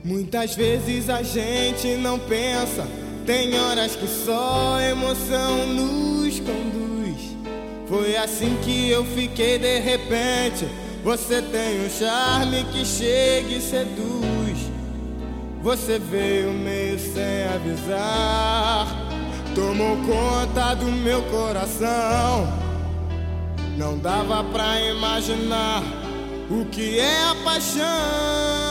Muitas vezes a gente não pensa, tem horas que só a emoção nos conduz. Foi assim que eu fiquei de repente. Você tem um charme que chega e seduz. Você veio meio sem avisar, tomou conta do meu coração. Não dava pra imaginar o que é a paixão.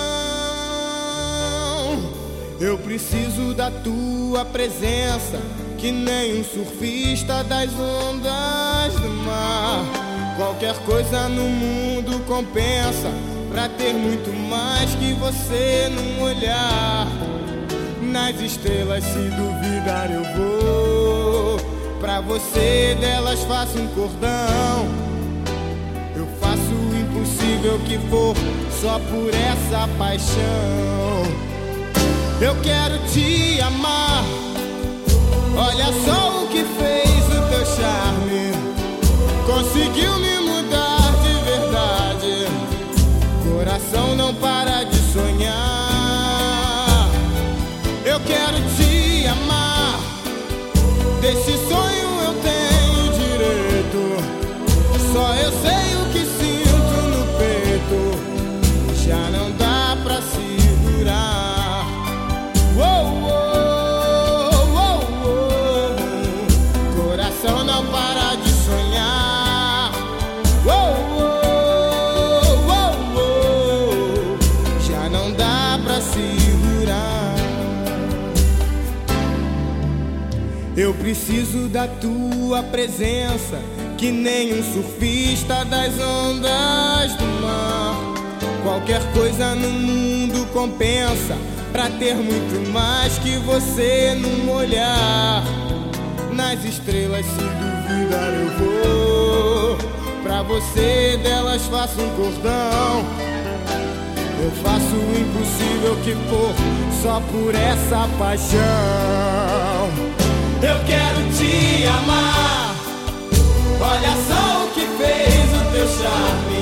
Eu preciso da tua presença, que nem um surfista das ondas do mar. Qualquer coisa no mundo compensa pra ter muito mais que você num olhar. Nas estrelas, se duvidar, eu vou. Pra você delas faço um cordão. Eu faço o impossível que for, só por essa paixão. Eu quero te amar. Olha só o que fez o teu charme. Conseguiu me mudar de verdade. Coração não para de sonhar. Eu quero te amar. Desse sonho eu tenho direito. Só eu sei o que sinto no peito. Já não dá pra segurar. Uou, uou, uou, uou. Coração não para de sonhar. Uou, uou, uou, uou. Já não dá pra segurar. Eu preciso da tua presença, que nem um surfista das ondas do mar. Qualquer coisa no mundo compensa pra ter muito mais que você num olhar. Nas estrelas, se duvidar, eu vou. Pra você delas faço um cordão. Eu faço o impossível que for, só por essa paixão. Eu quero te amar. Olha só o que fez o teu charme.